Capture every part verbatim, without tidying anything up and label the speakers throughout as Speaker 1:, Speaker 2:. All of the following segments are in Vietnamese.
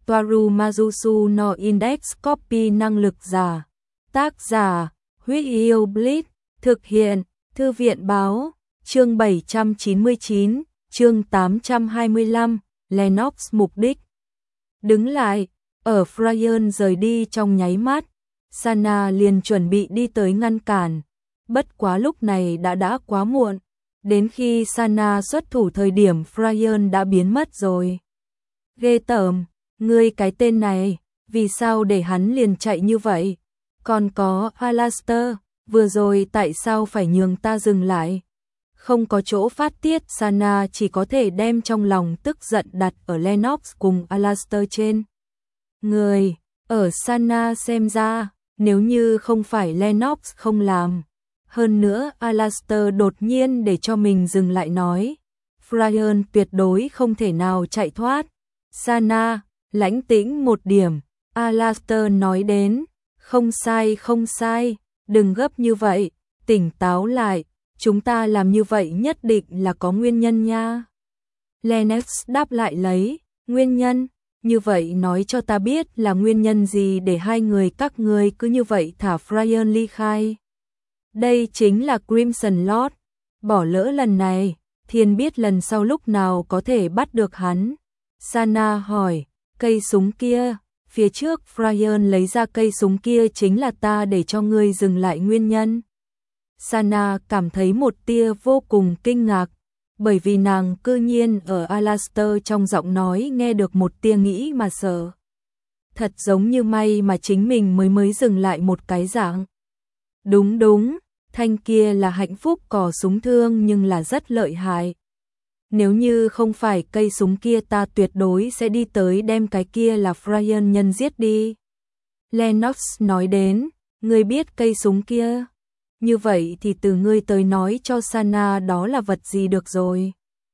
Speaker 1: Toaru Majusu no Index Copy năng lực giả. Tác giả, Huyết Yêu Blitz, thực hiện, Thư viện báo, chương bảy trăm chín mươi chín, chương tám trăm hai mươi lăm, Lennox mục đích. Đứng lại, ở Fryon rời đi trong nháy mắt, Sana liền chuẩn bị đi tới ngăn cản. Bất quá lúc này đã đã quá muộn, đến khi Sana xuất thủ thời điểm Fryon đã biến mất rồi. Ghê tởm, ngươi cái tên này, vì sao để hắn liền chạy như vậy? Còn có Alastor, vừa rồi tại sao phải nhường ta dừng lại? Không có chỗ phát tiết, Sana chỉ có thể đem trong lòng tức giận đặt ở Lennox cùng Alastor trên người. Ở Sana xem ra, nếu như không phải Lennox không làm. Hơn nữa Alastor đột nhiên để cho mình dừng lại nói. Fryon tuyệt đối không thể nào chạy thoát. Sana, lãnh tĩnh một điểm. Alastor nói đến. Không sai không sai, đừng gấp như vậy, tỉnh táo lại. Chúng ta làm như vậy nhất định là có nguyên nhân nha. Lennox đáp lại lấy. Nguyên nhân? Như vậy nói cho ta biết là nguyên nhân gì để hai người các ngươi cứ như vậy thả Fryon ly khai. Đây chính là Crimson Lord. Bỏ lỡ lần này, thiên biết lần sau lúc nào có thể bắt được hắn. Sana hỏi, cây súng kia, phía trước Fryon lấy ra cây súng kia chính là ta để cho ngươi dừng lại nguyên nhân. Sana cảm thấy một tia vô cùng kinh ngạc, bởi vì nàng cư nhiên ở Alastor trong giọng nói nghe được một tia nghĩ mà sợ. Thật giống như may mà chính mình mới mới dừng lại một cái dạng. Đúng đúng, thanh kia là hạnh phúc cò súng thương nhưng là rất lợi hại. Nếu như không phải cây súng kia ta tuyệt đối sẽ đi tới đem cái kia là Fryon nhân giết đi. Lennox nói đến, ngươi biết cây súng kia. Như vậy thì từ ngươi tới nói cho Sana đó là vật gì được rồi.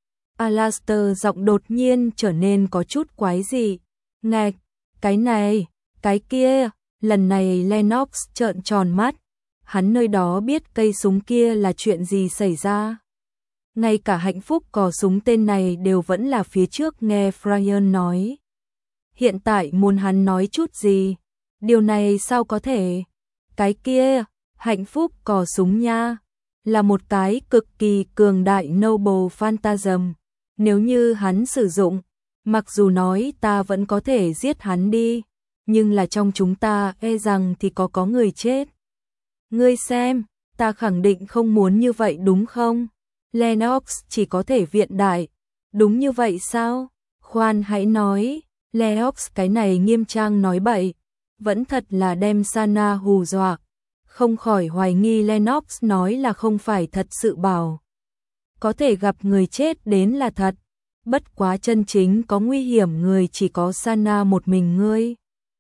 Speaker 1: Alastor giọng đột nhiên trở nên có chút quái dị. Ngạch, cái này, cái kia, lần này Lennox trợn tròn mắt. Hắn nơi đó biết cây súng kia là chuyện gì xảy ra. Ngay cả hạnh phúc cò súng tên này đều vẫn là phía trước nghe Fryon nói. Hiện tại muốn hắn nói chút gì? Điều này sao có thể? Cái kia, hạnh phúc cò súng nha, là một cái cực kỳ cường đại noble phantasm. Nếu như hắn sử dụng, mặc dù nói ta vẫn có thể giết hắn đi, nhưng là trong chúng ta e rằng thì có có người chết. Ngươi xem, ta khẳng định không muốn như vậy đúng không? Lennox chỉ có thể viện đại. Đúng như vậy sao? Khoan hãy nói, Lennox cái này nghiêm trang nói bậy, vẫn thật là đem Sana hù dọa. Không khỏi hoài nghi Lennox nói là không phải thật sự bảo. Có thể gặp người chết đến là thật, bất quá chân chính có nguy hiểm người chỉ có Sana một mình ngươi.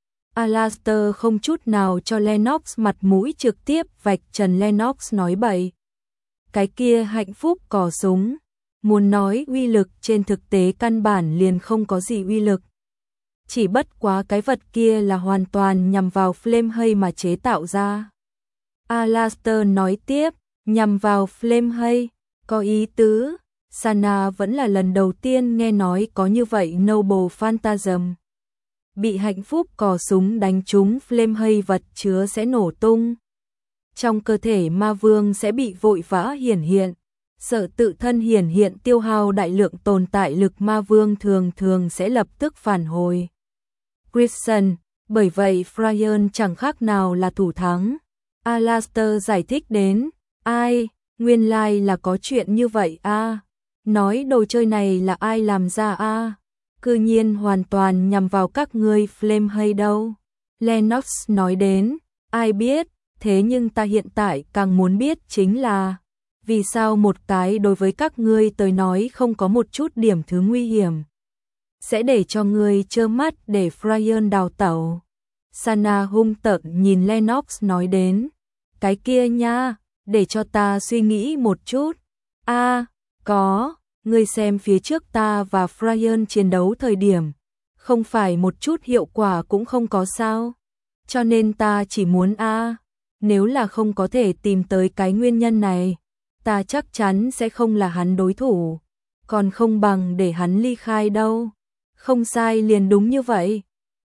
Speaker 1: Alastor không chút nào cho Lennox mặt mũi, trực tiếp vạch trần Lennox nói bậy. Cái kia hạnh phúc cò súng, muốn nói uy lực trên thực tế căn bản liền không có gì uy lực. Chỉ bất quá cái vật kia là hoàn toàn nhằm vào Flamehay mà chế tạo ra. Alastor nói tiếp, nhằm vào Flamehay, có ý tứ. Sana vẫn là lần đầu tiên nghe nói có như vậy noble phantasm. Bị hạnh phúc cò súng đánh trúng Flamehay vật chứa sẽ nổ tung. Trong cơ thể ma vương sẽ bị vội vã hiển hiện, sợ tự thân hiển hiện tiêu hao đại lượng tồn tại lực, ma vương thường thường sẽ lập tức phản hồi. Crimson, bởi vậy Fryon chẳng khác nào là thủ thắng. Alastor giải thích đến, ai, nguyên lai like là có chuyện như vậy a. À. Nói đồ chơi này là ai làm ra a? À. Cư nhiên hoàn toàn nhằm vào các ngươi Flamehay đâu. Lennox nói đến, ai biết, thế nhưng ta hiện tại càng muốn biết chính là vì sao một cái đối với các ngươi tới nói không có một chút điểm thứ nguy hiểm sẽ để cho ngươi trơ mắt để Fryon đào tẩu. Sana hung tợn nhìn Lennox nói đến, cái kia nha, để cho ta suy nghĩ một chút. A, à, có, ngươi xem phía trước ta và Fryon chiến đấu thời điểm, không phải một chút hiệu quả cũng không có sao. Cho nên ta chỉ muốn a, à, nếu là không có thể tìm tới cái nguyên nhân này, ta chắc chắn sẽ không là hắn đối thủ, còn không bằng để hắn ly khai đâu. Không sai, liền đúng như vậy.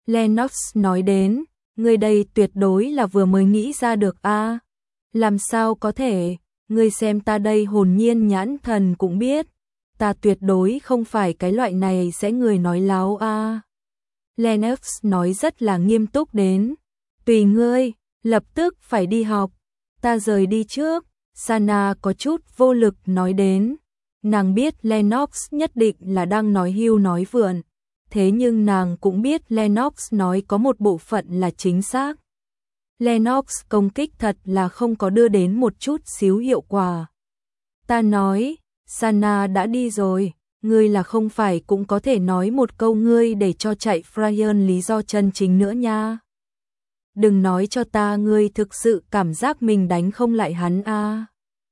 Speaker 1: Lennox nói đến, ngươi đây tuyệt đối là vừa mới nghĩ ra được a. Làm sao có thể, ngươi xem ta đây hồn nhiên nhãn thần cũng biết, ta tuyệt đối không phải cái loại này sẽ người nói láo a. Lennox nói rất là nghiêm túc đến, tùy ngươi, lập tức phải đi học, ta rời đi trước. Sana có chút vô lực nói đến, nàng biết Lennox nhất định là đang nói hưu nói vượn, thế nhưng nàng cũng biết Lennox nói có một bộ phận là chính xác. Lennox công kích thật là không có đưa đến một chút xíu hiệu quả. Ta nói, Sana đã đi rồi, ngươi là không phải cũng có thể nói một câu ngươi để cho chạy Brian lý do chân chính nữa nha. Đừng nói cho ta ngươi thực sự cảm giác mình đánh không lại hắn a. À.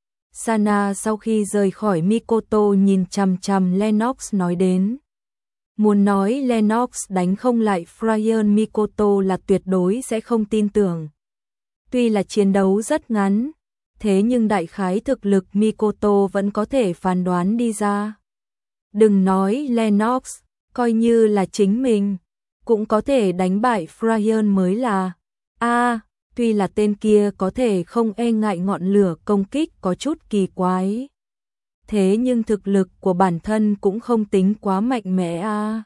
Speaker 1: Sana sau khi rời khỏi Mikoto nhìn chằm chằm Lennox nói đến. Muốn nói Lennox đánh không lại Brian Mikoto là tuyệt đối sẽ không tin tưởng. Tuy là chiến đấu rất ngắn, thế nhưng đại khái thực lực Mikoto vẫn có thể phán đoán đi ra. Đừng nói Lennox, coi như là chính mình, cũng có thể đánh bại Brian mới là. A, à, tuy là tên kia có thể không e ngại ngọn lửa công kích có chút kỳ quái. Thế nhưng thực lực của bản thân cũng không tính quá mạnh mẽ a. À.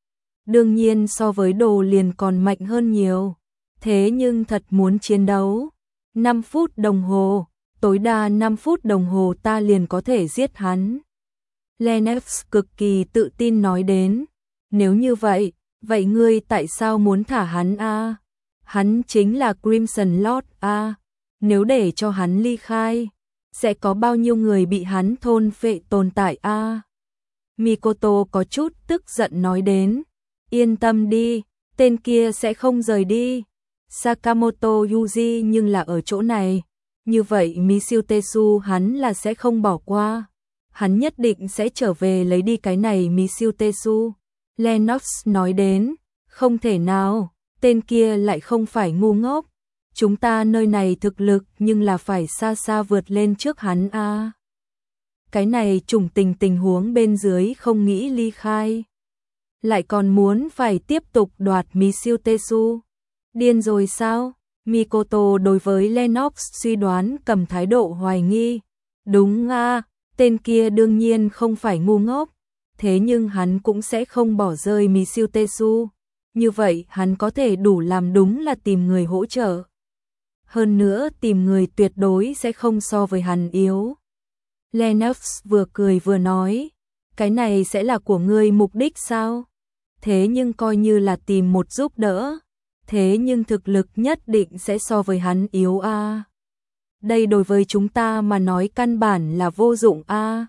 Speaker 1: Đương nhiên so với đồ liền còn mạnh hơn nhiều. Thế nhưng thật muốn chiến đấu, năm phút đồng hồ, tối đa năm phút đồng hồ ta liền có thể giết hắn. Lennox cực kỳ tự tin nói đến, nếu như vậy, vậy ngươi tại sao muốn thả hắn a? À? Hắn chính là Crimson Lord a, à? Nếu để cho hắn ly khai, sẽ có bao nhiêu người bị hắn thôn phệ tồn tại a? À? Mikoto có chút tức giận nói đến, yên tâm đi, tên kia sẽ không rời đi. Sakamoto Yuji nhưng là ở chỗ này, như vậy Mishiu Tesu hắn là sẽ không bỏ qua. Hắn nhất định sẽ trở về lấy đi cái này Mishiu Tesu. Lennox nói đến, không thể nào, tên kia lại không phải ngu ngốc. Chúng ta nơi này thực lực nhưng là phải xa xa vượt lên trước hắn a. À. Cái này trùng tình tình huống bên dưới không nghĩ ly khai. Lại còn muốn phải tiếp tục đoạt Mishiu Tesu. Điên rồi sao? Mikoto đối với Lennox suy đoán cầm thái độ hoài nghi. Đúng à, tên kia đương nhiên không phải ngu ngốc, thế nhưng hắn cũng sẽ không bỏ rơi Mishiu Tesu. Như vậy hắn có thể đủ làm đúng là tìm người hỗ trợ. Hơn nữa tìm người tuyệt đối sẽ không so với hắn yếu. Lennox vừa cười vừa nói, cái này sẽ là của ngươi mục đích sao? Thế nhưng coi như là tìm một giúp đỡ. Thế nhưng thực lực nhất định sẽ so với hắn yếu a. À. Đây đối với chúng ta mà nói căn bản là vô dụng a. À.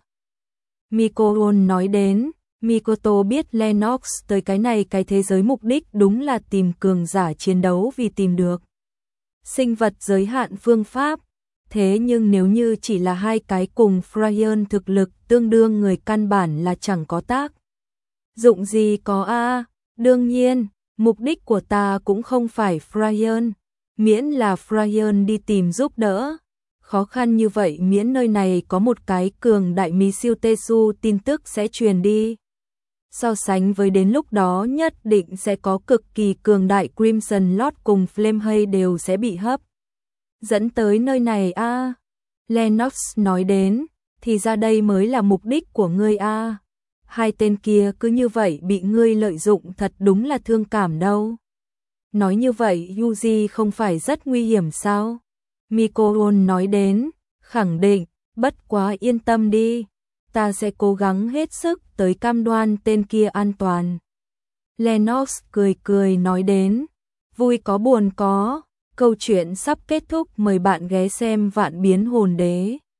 Speaker 1: Mikoto nói đến, Mikoto biết Lennox tới cái này cái thế giới mục đích đúng là tìm cường giả chiến đấu vì tìm được sinh vật giới hạn phương pháp. Thế nhưng nếu như chỉ là hai cái cùng Brian thực lực tương đương người căn bản là chẳng có tác dụng gì có a. À. Đương nhiên, mục đích của ta cũng không phải Brian, miễn là Brian đi tìm giúp đỡ. Khó khăn như vậy miễn nơi này có một cái cường đại Mishiu Tesu tin tức sẽ truyền đi. So sánh với đến lúc đó nhất định sẽ có cực kỳ cường đại Crimson Lord cùng Flamehay đều sẽ bị hấp dẫn tới nơi này a. À. Lennox nói đến, thì ra đây mới là mục đích của ngươi a. À. Hai tên kia cứ như vậy bị ngươi lợi dụng thật đúng là thương cảm đâu. Nói như vậy Yuji không phải rất nguy hiểm sao? Mikoto nói đến, khẳng định, bất quá yên tâm đi, ta sẽ cố gắng hết sức tới cam đoan tên kia an toàn. Lennox cười cười nói đến, vui có buồn có, câu chuyện sắp kết thúc, mời bạn ghé xem Vạn Biến Hồn Đế.